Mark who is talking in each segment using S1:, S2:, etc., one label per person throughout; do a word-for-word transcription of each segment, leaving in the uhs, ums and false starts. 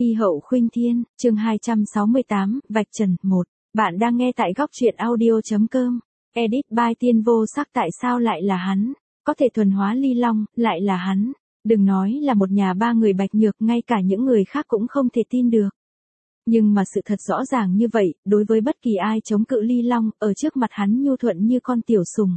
S1: Y hậu khuynh thiên, chương hai trăm sáu mươi tám, vạch trần, một. Bạn đang nghe tại góc truyện audio.com. Edit by Tiên Vô Sắc. Tại sao lại là hắn? Có thể thuần hóa ly long, lại là hắn. Đừng nói là một nhà ba người Bạch Nhược, ngay cả những người khác cũng không thể tin được. Nhưng mà sự thật rõ ràng như vậy, đối với bất kỳ ai chống cự ly long, ở trước mặt hắn nhu thuận như con tiểu sùng.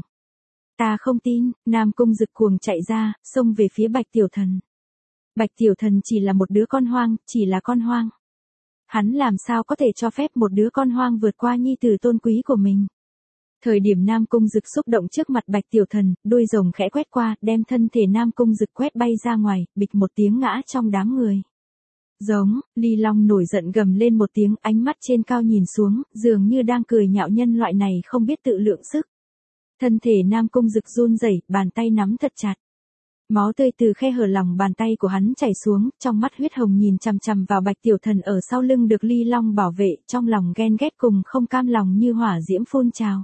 S1: Ta không tin. Nam Cung Dực cuồng chạy ra, xông về phía Bạch Tiểu Thần. Bạch Tiểu Thần chỉ là một đứa con hoang, chỉ là con hoang. Hắn làm sao có thể cho phép một đứa con hoang vượt qua nhi tử tôn quý của mình. Thời điểm Nam Cung Dực xúc động trước mặt Bạch Tiểu Thần, đuôi rồng khẽ quét qua, đem thân thể Nam Cung Dực quét bay ra ngoài, bịch một tiếng ngã trong đám người. Giống, ly long nổi giận gầm lên một tiếng, ánh mắt trên cao nhìn xuống, dường như đang cười nhạo nhân loại này không biết tự lượng sức. Thân thể Nam Cung Dực run rẩy, bàn tay nắm thật chặt. Máu tươi từ khe hở lòng bàn tay của hắn chảy xuống, trong mắt huyết hồng nhìn chằm chằm vào Bạch Tiểu Thần ở sau lưng được ly long bảo vệ, trong lòng ghen ghét cùng không cam lòng như hỏa diễm phun trào.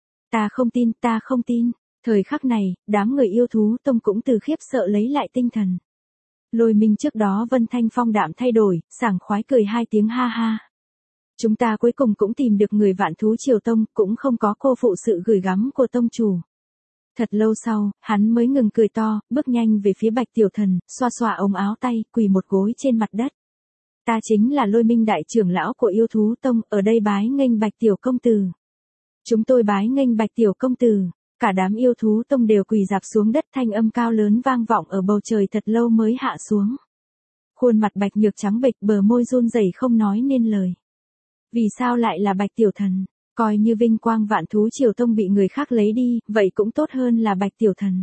S1: Ta không tin, ta không tin. Thời khắc này, đám người yêu thú tông cũng từ khiếp sợ lấy lại tinh thần. Lôi Minh trước đó Vân Thanh phong đạm thay đổi, sảng khoái cười hai tiếng ha ha. Chúng ta cuối cùng cũng tìm được người Vạn Thú Triều Tông, cũng không có cô phụ sự gửi gắm của tông chủ. Thật lâu sau, hắn mới ngừng cười to, bước nhanh về phía Bạch Tiểu Thần, xoa xoa ống áo tay, quỳ một gối trên mặt đất. Ta chính là Lôi Minh đại trưởng lão của yêu thú tông, ở đây bái nghênh Bạch Tiểu công tử. Chúng tôi bái nghênh Bạch Tiểu công tử. Cả đám yêu thú tông đều quỳ rạp xuống đất, thanh âm cao lớn vang vọng ở bầu trời thật lâu mới hạ xuống. Khuôn mặt Bạch Nhược trắng bệch, bờ môi run rẩy không nói nên lời. Vì sao lại là Bạch Tiểu Thần? Coi như vinh quang Vạn Thú Triều Tông bị người khác lấy đi, vậy cũng tốt hơn là Bạch Tiểu Thần.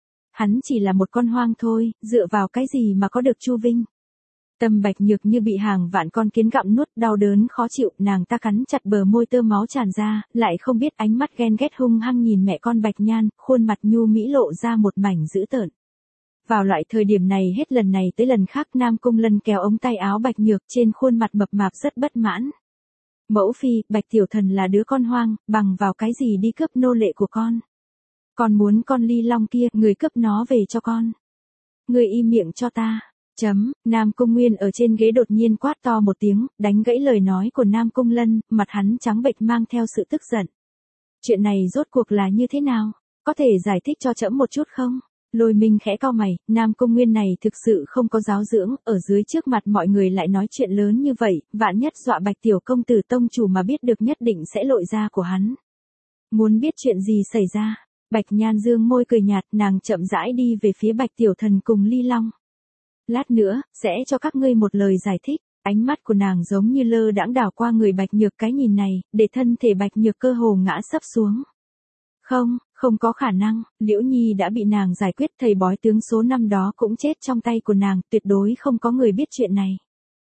S1: Hắn chỉ là một con hoang thôi, dựa vào cái gì mà có được Chu Vinh? Tâm Bạch Nhược như bị hàng vạn con kiến gặm nuốt, đau đớn khó chịu, nàng ta cắn chặt bờ môi, tơ máu tràn ra, lại không biết ánh mắt ghen ghét hung hăng nhìn mẹ con Bạch Nhan, khuôn mặt nhu mỹ lộ ra một mảnh dữ tợn. Vào loại thời điểm này hết lần này tới lần khác, Nam Cung Lân kéo ống tay áo Bạch Nhược, trên khuôn mặt mập mạp rất bất mãn. Mẫu phi, Bạch Tiểu Thần là đứa con hoang, bằng vào cái gì đi cướp nô lệ của con? Con muốn con ly long kia, người cướp nó về cho con. Người im miệng cho ta. Chấm, Nam Cung Nguyên ở trên ghế đột nhiên quát to một tiếng, đánh gãy lời nói của Nam Cung Lân, mặt hắn trắng bệch mang theo sự tức giận. Chuyện này rốt cuộc là như thế nào? Có thể giải thích cho trẫm một chút không? Lôi Minh khẽ cau mày, Nam Cung Nguyên này thực sự không có giáo dưỡng, ở dưới trước mặt mọi người lại nói chuyện lớn như vậy, vạn nhất dọa Bạch Tiểu công tử tông chủ mà biết được nhất định sẽ lội ra của hắn. Muốn biết chuyện gì xảy ra? Bạch Nhan dương môi cười nhạt, nàng chậm rãi đi về phía Bạch Tiểu Thần cùng ly long. Lát nữa, sẽ cho các ngươi một lời giải thích. Ánh mắt của nàng giống như lơ đãng đảo qua người Bạch Nhược, cái nhìn này, để thân thể Bạch Nhược cơ hồ ngã sấp xuống. Không, không có khả năng, Liễu Nhi đã bị nàng giải quyết, thầy bói tướng số năm đó cũng chết trong tay của nàng, tuyệt đối không có người biết chuyện này.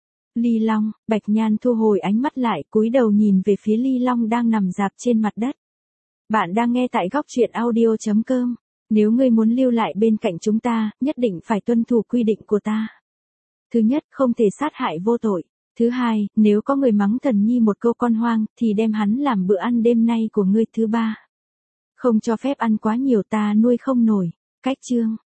S1: Ly Long, Bạch Nhan thu hồi ánh mắt lại, cúi đầu nhìn về phía Ly Long đang nằm rạp trên mặt đất. Bạn đang nghe tại góc truyện audio.com. Nếu ngươi muốn lưu lại bên cạnh chúng ta, nhất định phải tuân thủ quy định của ta. Thứ nhất, không thể sát hại vô tội. Thứ hai, nếu có người mắng thần nhi một câu con hoang, thì đem hắn làm bữa ăn đêm nay của ngươi. Thứ ba, không cho phép ăn quá nhiều, ta nuôi không nổi. Cách chương.